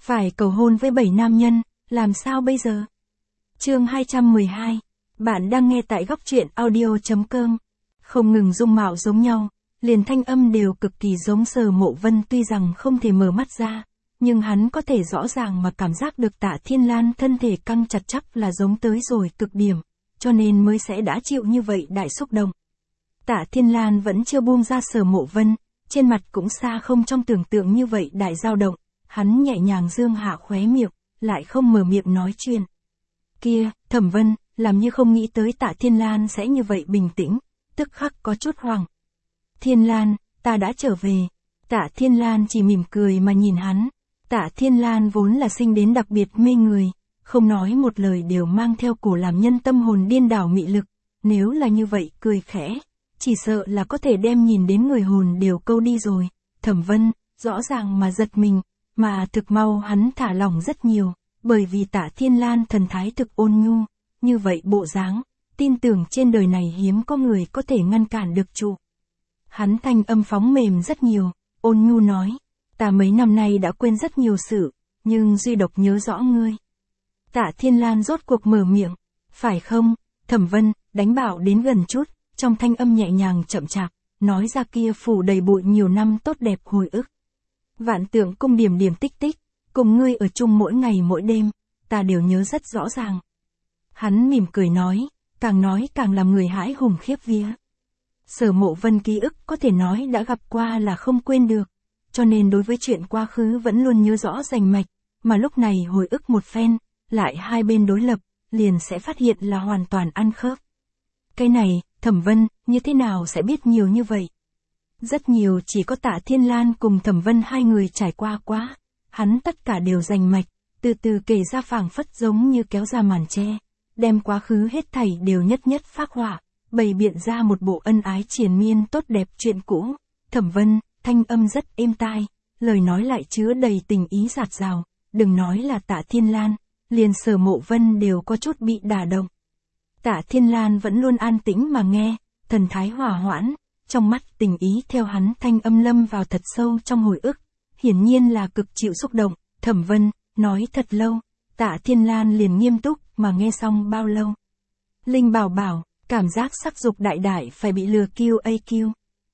Phải cầu hôn với 7 nam nhân, làm sao bây giờ? Chương 212. Bạn đang nghe tại góc truyện audio.com. Không ngừng dung mạo giống nhau, liền thanh âm đều cực kỳ giống Sở Mộ Vân, tuy rằng không thể mở mắt ra, nhưng hắn có thể rõ ràng mà cảm giác được Tạ Thiên Lan thân thể căng chặt chắc là giống tới rồi cực điểm, cho nên mới sẽ đã chịu như vậy đại xúc động. Tạ Thiên Lan vẫn chưa buông ra Sở Mộ Vân, trên mặt cũng xa không trong tưởng tượng như vậy đại dao động, hắn nhẹ nhàng dương hạ khóe miệng, lại không mở miệng nói chuyện. Kia, Thẩm Vân, làm như không nghĩ tới Tạ Thiên Lan sẽ như vậy bình tĩnh, tức khắc có chút hoảng. Thiên Lan, ta đã trở về. Tạ Thiên Lan chỉ mỉm cười mà nhìn hắn. Tạ Thiên Lan vốn là sinh đến đặc biệt mê người, không nói một lời đều mang theo cổ làm nhân tâm hồn điên đảo mị lực, nếu là như vậy cười khẽ, chỉ sợ là có thể đem nhìn đến người hồn đều câu đi rồi. Thẩm Vân, rõ ràng mà giật mình, mà thực mau hắn thả lỏng rất nhiều, bởi vì Tạ Thiên Lan thần thái thực ôn nhu, như vậy bộ dáng, tin tưởng trên đời này hiếm có người có thể ngăn cản được trụ. Hắn thanh âm phóng mềm rất nhiều, ôn nhu nói, ta mấy năm nay đã quên rất nhiều sự, nhưng duy độc nhớ rõ ngươi. Tạ Thiên Lan rốt cuộc mở miệng, phải không? Thẩm Vân, đánh bảo đến gần chút, trong thanh âm nhẹ nhàng chậm chạp, nói ra kia phủ đầy bụi nhiều năm tốt đẹp hồi ức. Vạn Tượng Cung điểm điểm tích tích, cùng ngươi ở chung mỗi ngày mỗi đêm, ta đều nhớ rất rõ ràng. Hắn mỉm cười nói càng làm người hãi hùng khiếp vía. Sở Mộ Vân ký ức có thể nói đã gặp qua là không quên được, cho nên đối với chuyện quá khứ vẫn luôn nhớ rõ rành mạch, mà lúc này hồi ức một phen, lại hai bên đối lập, liền sẽ phát hiện là hoàn toàn ăn khớp. Cái này, Thẩm Vân, như thế nào sẽ biết nhiều như vậy? Rất nhiều chỉ có Tạ Thiên Lan cùng Thẩm Vân hai người trải qua quá, hắn tất cả đều rành mạch, từ từ kể ra phảng phất giống như kéo ra màn che, đem quá khứ hết thảy đều nhất nhất phác họa, bày biện ra một bộ ân ái triền miên tốt đẹp chuyện cũ. Thẩm Vân, thanh âm rất êm tai, lời nói lại chứa đầy tình ý dạt dào, đừng nói là Tạ Thiên Lan, liền Sở Mộ Vân đều có chút bị đả động. Tạ Thiên Lan vẫn luôn an tĩnh mà nghe, thần thái hòa hoãn, trong mắt tình ý theo hắn thanh âm lâm vào thật sâu trong hồi ức, hiển nhiên là cực chịu xúc động. Thẩm Vân, nói thật lâu, Tạ Thiên Lan liền nghiêm túc mà nghe xong bao lâu. Linh bảo bảo, cảm giác sắc dục đại đại phải bị lừa QAQ.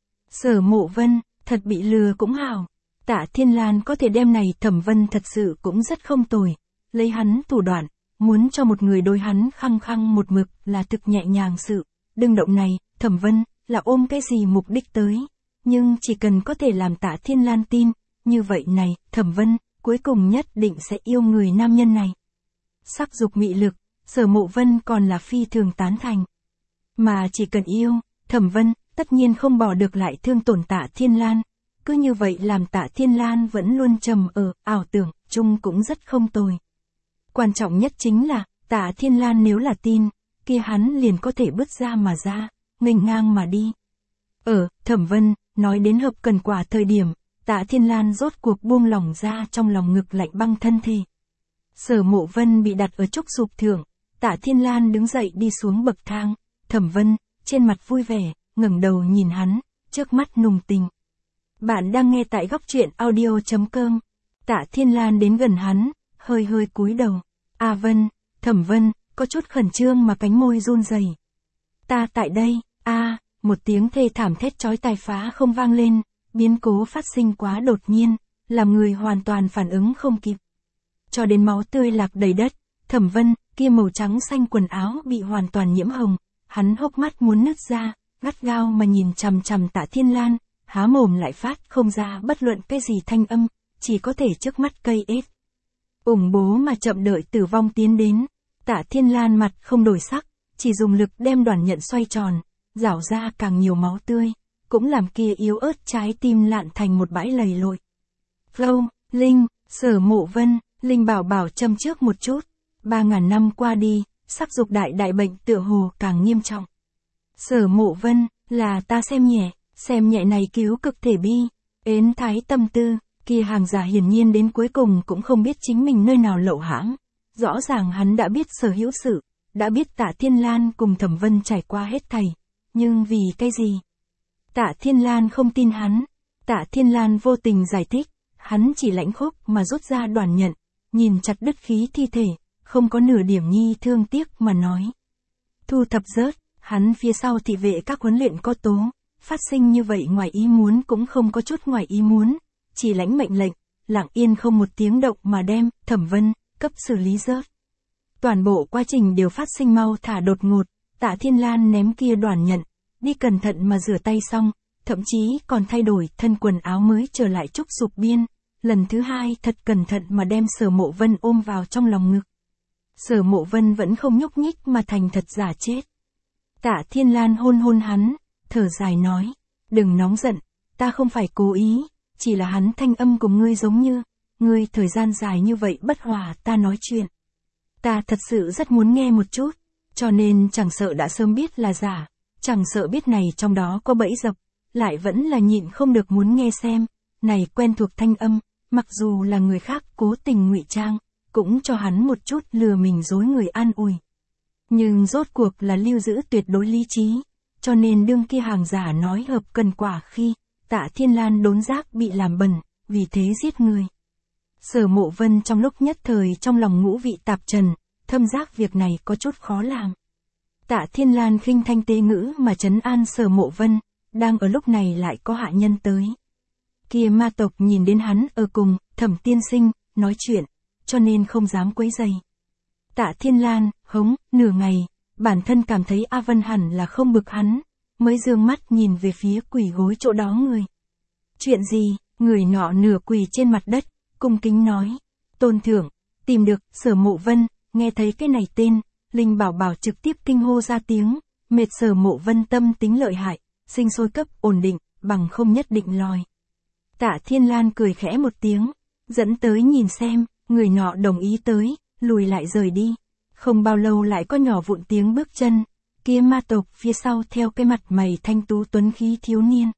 Sở Mộ Vân, thật bị lừa cũng hảo. Tạ Thiên Lan có thể đem này Thẩm Vân thật sự cũng rất không tồi. Lấy hắn thủ đoạn, muốn cho một người đối hắn khăng khăng một mực là thực nhẹ nhàng sự. Đừng động này, Thẩm Vân, là ôm cái gì mục đích tới. Nhưng chỉ cần có thể làm Tạ Thiên Lan tin, như vậy này, Thẩm Vân, cuối cùng nhất định sẽ yêu người nam nhân này. Sắc dục mị lực, Sở Mộ Vân còn là phi thường tán thành. Mà chỉ cần yêu, Thẩm Vân, tất nhiên không bỏ được lại thương tổn Tạ Thiên Lan. Cứ như vậy làm Tạ Thiên Lan vẫn luôn trầm ở ảo tưởng, chung cũng rất không tồi. Quan trọng nhất chính là, Tạ Thiên Lan nếu là tin, kia hắn liền có thể bước ra mà ra, nghênh ngang mà đi. Thẩm Vân, nói đến hợp cần quả thời điểm, Tạ Thiên Lan rốt cuộc buông lỏng ra trong lòng ngực lạnh băng thân thể. Sở Mộ Vân bị đặt ở trúc sụp thượng, Tạ Thiên Lan đứng dậy đi xuống bậc thang, Thẩm Vân, trên mặt vui vẻ, ngẩng đầu nhìn hắn, trước mắt nùng tình. Bạn đang nghe tại góc truyện audio.com. Tạ Thiên Lan đến gần hắn, hơi hơi cúi đầu. A Vân, Thẩm Vân, có chút khẩn trương mà cánh môi run rẩy. Ta tại đây, một tiếng thê thảm thét chói tai phá không vang lên, biến cố phát sinh quá đột nhiên, làm người hoàn toàn phản ứng không kịp. Cho đến máu tươi lạc đầy đất, Thẩm Vân, kia màu trắng xanh quần áo bị hoàn toàn nhiễm hồng, hắn hốc mắt muốn nứt ra, gắt gao mà nhìn chằm chằm Tạ Thiên Lan, há mồm lại phát không ra bất luận cái gì thanh âm, chỉ có thể trước mắt cây ếch. Ủng bố mà chậm đợi tử vong tiến đến, Tạ Thiên Lan mặt không đổi sắc, chỉ dùng lực đem đoàn nhận xoay tròn, rảo ra càng nhiều máu tươi, cũng làm kia yếu ớt trái tim lạn thành một bãi lầy lội. Flow, Linh, Sở Mộ Vân, Linh bảo bảo châm trước một chút, 3000 năm qua đi, sắc dục đại đại bệnh tựa hồ càng nghiêm trọng. Sở Mộ Vân, là ta xem nhẹ này cứu cực thể bi, ến thái tâm tư, kia hàng giả hiển nhiên đến cuối cùng cũng không biết chính mình nơi nào lậu hãm. Rõ ràng hắn đã biết sở hữu sự, đã biết Tạ Thiên Lan cùng Thẩm Vân trải qua hết thảy, nhưng vì cái gì? Tạ Thiên Lan không tin hắn. Tạ Thiên Lan vô tình giải thích, hắn chỉ lãnh khúc mà rút ra đoàn nhận, nhìn chặt đứt khí thi thể, không có nửa điểm nhi thương tiếc mà nói. Thu thập rớt, hắn phía sau thị vệ các huấn luyện có tố, phát sinh như vậy ngoài ý muốn cũng không có chút ngoài ý muốn, chỉ lãnh mệnh lệnh, lặng yên không một tiếng động mà đem, Thẩm Vân, cấp xử lý rớt. Toàn bộ quá trình đều phát sinh mau thả đột ngột, Tạ Thiên Lan ném kia đoàn nhận, đi cẩn thận mà rửa tay xong, thậm chí còn thay đổi thân quần áo mới trở lại trúc sụp biên, lần thứ hai thật cẩn thận mà đem Sở Mộ Vân ôm vào trong lòng ngực. Sở Mộ Vân vẫn không nhúc nhích mà thành thật giả chết. Tạ Thiên Lan hôn hôn hắn, thở dài nói, đừng nóng giận, ta không phải cố ý, chỉ là hắn thanh âm cùng ngươi giống như, ngươi thời gian dài như vậy bất hòa ta nói chuyện. Ta thật sự rất muốn nghe một chút, cho nên chẳng sợ đã sớm biết là giả, chẳng sợ biết này trong đó có bẫy dập, lại vẫn là nhịn không được muốn nghe xem, này quen thuộc thanh âm, mặc dù là người khác cố tình ngụy trang, cũng cho hắn một chút lừa mình dối người an ủi. Nhưng rốt cuộc là lưu giữ tuyệt đối lý trí, cho nên đương kia hàng giả nói hợp cần quả khi, Tạ Thiên Lan đốn giác bị làm bẩn, vì thế giết người. Sở Mộ Vân trong lúc nhất thời trong lòng ngũ vị tạp trần, thâm giác việc này có chút khó làm. Tạ Thiên Lan khinh thanh tế ngữ mà trấn an Sở Mộ Vân, đang ở lúc này lại có hạ nhân tới. Kia ma tộc nhìn đến hắn ở cùng, Thẩm tiên sinh, nói chuyện, cho nên không dám quấy rầy. Tạ Thiên Lan, hống, nửa ngày, bản thân cảm thấy A Vân hẳn là không bực hắn, mới dương mắt nhìn về phía quỳ gối chỗ đó người. Chuyện gì, người nọ nửa quỳ trên mặt đất, cung kính nói, tôn thượng, tìm được, Sở Mộ Vân, nghe thấy cái này tên, Linh Bảo Bảo trực tiếp kinh hô ra tiếng, mệt Sở Mộ Vân tâm tính lợi hại, sinh sôi cấp, ổn định, bằng không nhất định lòi. Tạ Thiên Lan cười khẽ một tiếng, dẫn tới nhìn xem, người nọ đồng ý tới, lùi lại rời đi. Không bao lâu lại có nhỏ vụn tiếng bước chân, kia ma tộc phía sau theo cái mặt mày thanh tú tuấn khí thiếu niên.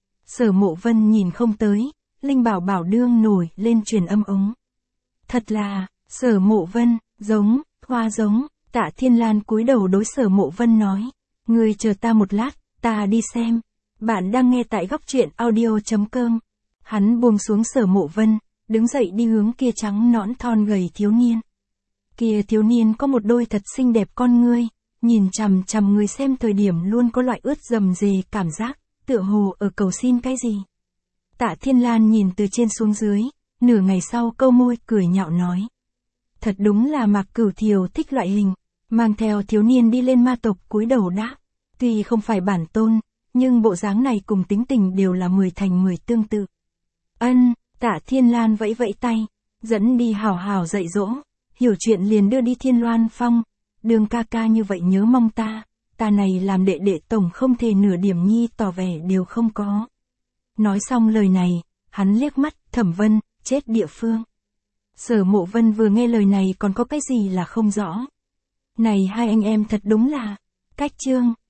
Sở Mộ Vân nhìn không tới, Linh Bảo Bảo đương nổi lên truyền âm ống. Thật là, Sở Mộ Vân, giống, hoa giống, Tạ Thiên Lan cúi đầu đối Sở Mộ Vân nói, ngươi chờ ta một lát, ta đi xem. Bạn đang nghe tại góc truyện audio.com. Hắn buông xuống Sở Mộ Vân, đứng dậy đi hướng kia trắng nõn thon gầy thiếu niên. Kia thiếu niên có một đôi thật xinh đẹp con ngươi, nhìn chằm chằm người xem thời điểm luôn có loại ướt rầm rề cảm giác, tựa hồ ở cầu xin cái gì. Tạ Thiên Lan nhìn từ trên xuống dưới, nửa ngày sau câu môi cười nhạo nói. Thật đúng là Mạc Cửu Thiều thích loại hình, mang theo thiếu niên đi lên ma tộc cúi đầu đáp. Tuy không phải bản tôn, nhưng bộ dáng này cùng tính tình đều là 10 thành 10 tương tự. Ân, Tạ Thiên Lan vẫy vẫy tay, dẫn đi hào hào dạy dỗ, hiểu chuyện liền đưa đi Thiên Loan Phong, đường ca ca như vậy nhớ mong ta này làm đệ đệ tổng không thể nửa điểm nhi tỏ vẻ đều không có. Nói xong lời này, hắn liếc mắt, Thẩm Vân, chết địa phương. Sở Mộ Vân vừa nghe lời này còn có cái gì là không rõ. Này hai anh em thật đúng là, cách chương.